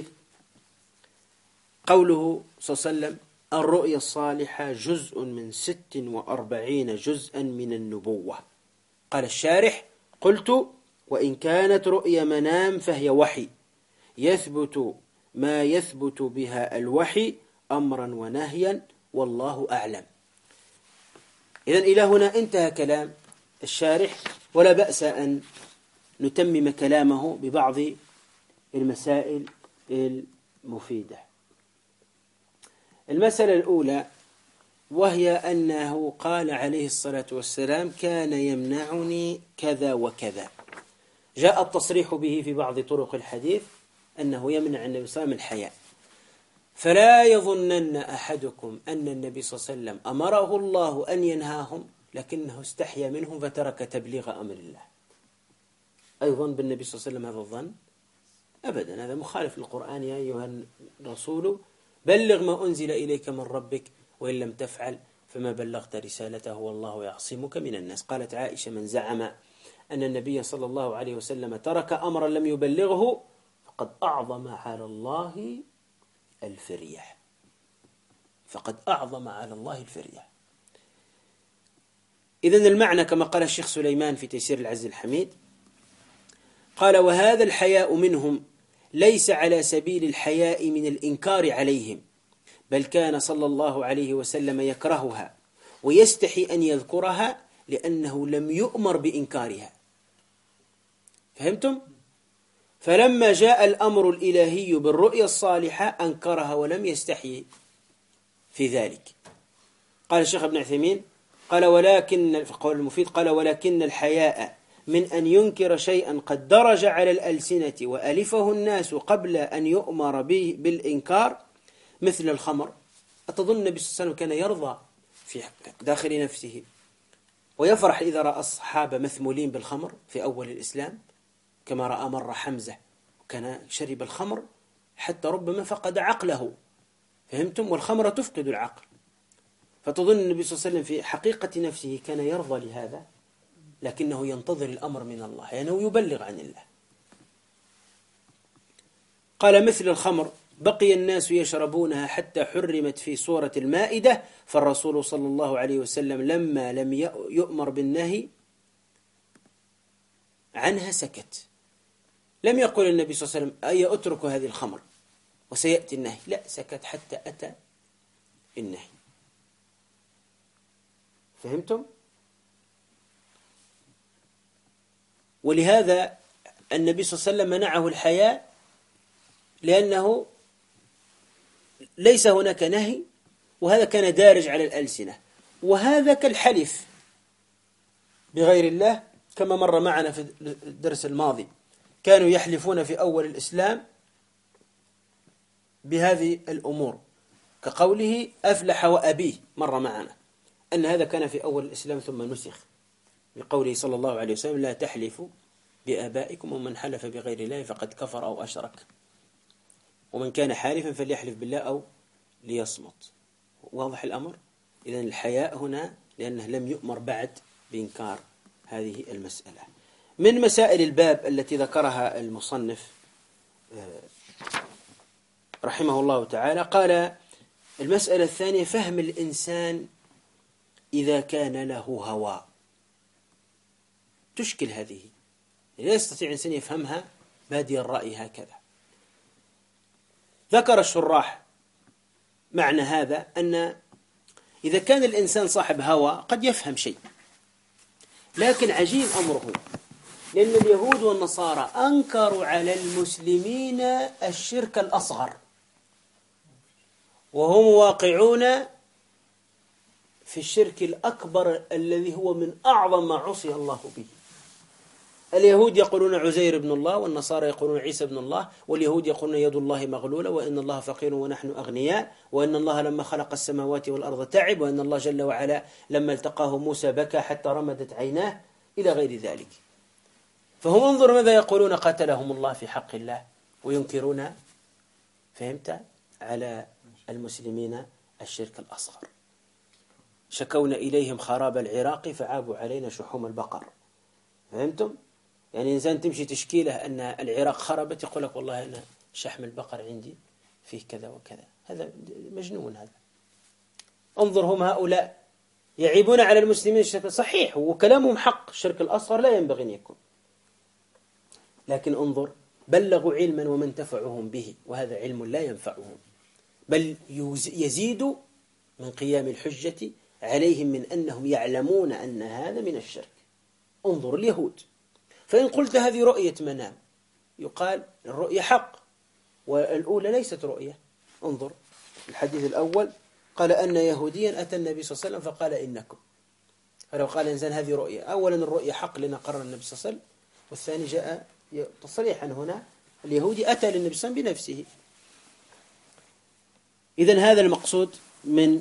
قوله صلى الله عليه وسلم الرؤيا الصالحة جزء من 46 جزءا من النبوة. قال الشارح قلت وإن كانت رؤيا منام فهي وحي يثبت ما يثبت بها الوحي أمرا ونهيا والله أعلم. إذن إلى هنا انتهى كلام الشارح، ولا بأس أن نتمم كلامه ببعض المسائل المفيدة. المسألة الأولى وهي أنه قال عليه الصلاة والسلام كان يمنعني كذا وكذا. جاء التصريح به في بعض طرق الحديث أنه يمنع النبي صلى الله عليه وسلم الحياء، فلا يظنن أحدكم أن النبي صلى الله عليه وسلم أمره الله أن ينهاهم لكنه استحيا منهم فترك تبليغ أمر الله. أيضا بالنبي صلى الله عليه وسلم هذا الظن؟ أبدا، هذا مخالف للقرآن. يا أيها الرسول بلغ ما أنزل إليك من ربك وإن لم تفعل فما بلغت رسالته والله يعصمك من الناس. قالت عائشة من زعم أن النبي صلى الله عليه وسلم ترك أمرا لم يبلغه فقد أعظم على الله الفرية. فقد أعظم على الله الفرية. إذن المعنى كما قال الشيخ سليمان في تيسير العز الحميد قال وهذا الحياء منهم ليس على سبيل الحياء من الإنكار عليهم، بل كان صلى الله عليه وسلم يكرهها ويستحي أن يذكرها لأنه لم يؤمر بإنكارها. فهمتم؟ فلما جاء الأمر الإلهي بالرؤيا الصالحة أنكرها ولم يستحي في ذلك. قال الشيخ ابن عثيمين قال ولكن في قول المفيد قال ولكن الحياء من أن ينكر شيئا قد درج على الألسنة وألفه الناس قبل أن يؤمر به بالإنكار مثل الخمر. أتظن النبي صلى الله عليه وسلم كان يرضى في داخل نفسه ويفرح إذا رأى الصحابة مثمولين بالخمر في أول الإسلام كما رأى مرة حمزة وكان شرب الخمر حتى ربما فقد عقله. فهمتم؟ والخمر تفقد العقل. فتظن النبي صلى الله عليه وسلم في حقيقة نفسه كان يرضى لهذا لكنه ينتظر الأمر من الله يعني يبلغ عن الله. قال مثل الخمر بقي الناس يشربونها حتى حرمت في سورة المائدة فالرسول صلى الله عليه وسلم لما لم يؤمر بالنهي عنها سكت. لم يقل النبي صلى الله عليه وسلم أي أترك هذه الخمر وسيأتي النهي، لا، سكت حتى أتى النهي. فهمتم؟ ولهذا النبي صلى الله عليه وسلم منعه الحياء لأنه ليس هناك نهي وهذا كان دارج على الألسنة، وهذا كالحلف بغير الله كما مر معنا في الدرس الماضي. كانوا يحلفون في أول الإسلام بهذه الأمور كقوله أفلح وأبيه، مر معنا أن هذا كان في أول الإسلام ثم نسخ بقوله صلى الله عليه وسلم لا تحلفوا بآبائكم ومن حلف بغير الله فقد كفر أو أشرك ومن كان حالفا فليحلف بالله أو ليصمت. واضح الأمر؟ إذن الحياء هنا لأنه لم يؤمر بعد بإنكار هذه المسألة. من مسائل الباب التي ذكرها المصنف رحمه الله تعالى قال المسألة الثانية فهم الإنسان إذا كان له هوى. تشكل هذه، لا يستطيع الإنسان يفهمها بادي الرأي هكذا. ذكر الشراح معنى هذا أن إذا كان الإنسان صاحب هوى قد يفهم شيء، لكن عجيب أمره، لأن اليهود والنصارى أنكروا على المسلمين الشرك الأصغر، وهم واقعون في الشرك الأكبر الذي هو من أعظم ما عصي الله به. اليهود يقولون عزير بن الله، والنصارى يقولون عيسى بن الله، واليهود يقولون يد الله مغلولة، وإن الله فقير ونحن أغنياء، وإن الله لما خلق السماوات والأرض تعب، وإن الله جل وعلا لما التقاه موسى بكى حتى رمدت عيناه، إلى غير ذلك. فهم انظر ماذا يقولون: قتلهم الله في حق الله، وينكرون، فهمت، على المسلمين الشرك الأصغر. شكونا إليهم خراب العراق فعابوا علينا شحوم البقر. فهمتم؟ يعني إنسان تمشي تشكيله أن العراق خربت، يقول لك والله أنا شحم البقر عندي فيه كذا وكذا. هذا مجنون هذا. انظر، هم هؤلاء يعيبون على المسلمين الشرك. صحيح وكلامهم حق، الشرك الأصغر لا ينبغي أن يكون، لكن انظر، بلغوا علما وما انتفعهم به، وهذا علم لا ينفعهم، بل يزيد من قيام الحجة عليهم من أنهم يعلمون أن هذا من الشرك. انظر اليهود، فإن قلت هذه رؤية منام، يقال الرؤية حق، والأولى ليست رؤية. انظر الحديث الأول، قال أن يهوديا أتى النبي صلى الله عليه وسلم فقال إنكم. فلو قال إنسان هذه رؤية، أولا الرؤية حق لأن قرر النبي صلى الله عليه وسلم، والثاني جاء تصريحا هنا اليهودي أتى للنبي صلى الله عليه وسلم بنفسه. إذن هذا المقصود من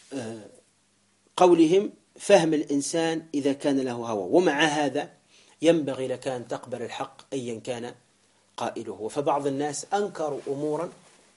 قولهم: فهم الإنسان إذا كان له هوى، ومع هذا ينبغي لك أن تقبل الحق أيا كان قائله. فبعض الناس أنكروا أمورا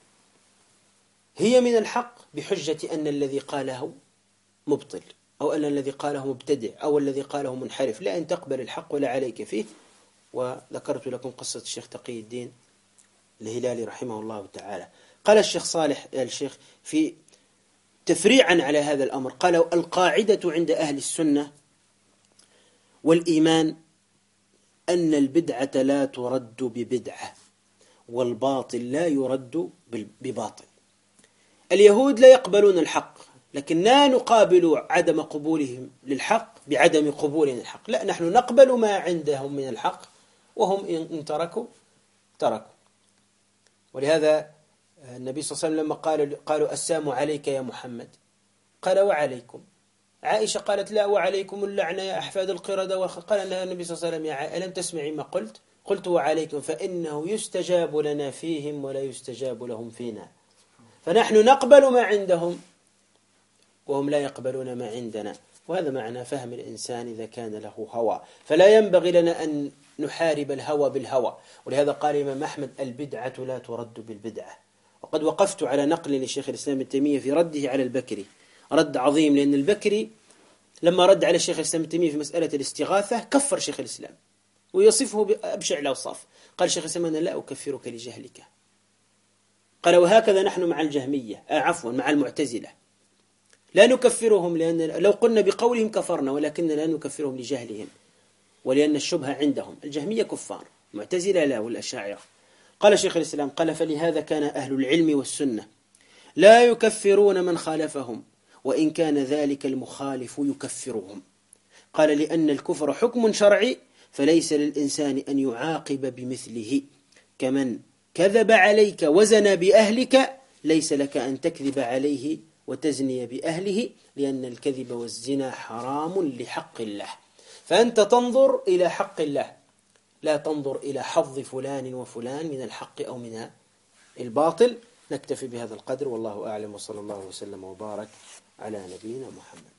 هي من الحق بحجة أن الذي قاله مبطل، أو أن الذي قاله مبتدع، أو الذي قاله منحرف. لا أن تقبل الحق ولا عليك فيه. وذكرت لكم قصة الشيخ تقي الدين الهلالي رحمه الله تعالى. قال الشيخ صالح الشيخ في تفريعا على هذا الأمر، قالوا: القاعدة عند أهل السنة والإيمان أن البدعة لا ترد ببدعة، والباطل لا يرد بباطل. اليهود لا يقبلون الحق، لكن لا نقابل عدم قبولهم للحق بعدم قبولهم للحق. لا، نحن نقبل ما عندهم من الحق، وهم إن تركوا. ولهذا النبي صلى الله عليه وسلم لما قالوا: السلام عليك يا محمد، قال: وعليكم. عائشة قالت: لا، وعليكم اللعنة يا أحفاد القردة. قال لها النبي صلى الله عليه وسلم: يا ألم تسمعي ما قلت؟ قلت: وعليكم، فإنه يستجاب لنا فيهم ولا يستجاب لهم فينا. فنحن نقبل ما عندهم وهم لا يقبلون ما عندنا. وهذا معنى فهم الإنسان إذا كان له هوى. فلا ينبغي لنا أن نحارب الهوى بالهوى. ولهذا قال الإمام أحمد: البدعة لا ترد بالبدعة. وقد وقفت على نقل لشيخ الإسلام ابن تيمية في رده على البكري، رد عظيم، لأن البكري لما رد على الشيخ الإسلام ابن تيمية في مسألة الاستغاثة كفر شيخ الإسلام ويصفه بأبشع الأوصاف. قال شيخ الإسلام: أنا لا أكفرك لجهلك. قال: وهكذا نحن مع الجهمية، مع المعتزلة، لا نكفرهم، لأن لو قلنا بقولهم كفرنا، ولكن لا نكفرهم لجهلهم، ولأن الشبهة عندهم. الجهمية كفار، معتزلة لا، والأشاعرة. قال شيخ الإسلام: قال: فلهذا كان أهل العلم والسنة لا يكفرون من خالفهم، وإن كان ذلك المخالف يكفرهم. قال: لأن الكفر حكم شرعي، فليس للإنسان أن يعاقب بمثله. كمن كذب عليك وزنى بأهلك، ليس لك أن تكذب عليه وتزني بأهله، لأن الكذب والزنا حرام لحق الله. فأنت تنظر إلى حق الله، لا تنظر إلى حظ فلان وفلان من الحق أو من الباطل. نكتفي بهذا القدر، والله أعلم، وصلى الله وسلم وبارك على نبينا محمد.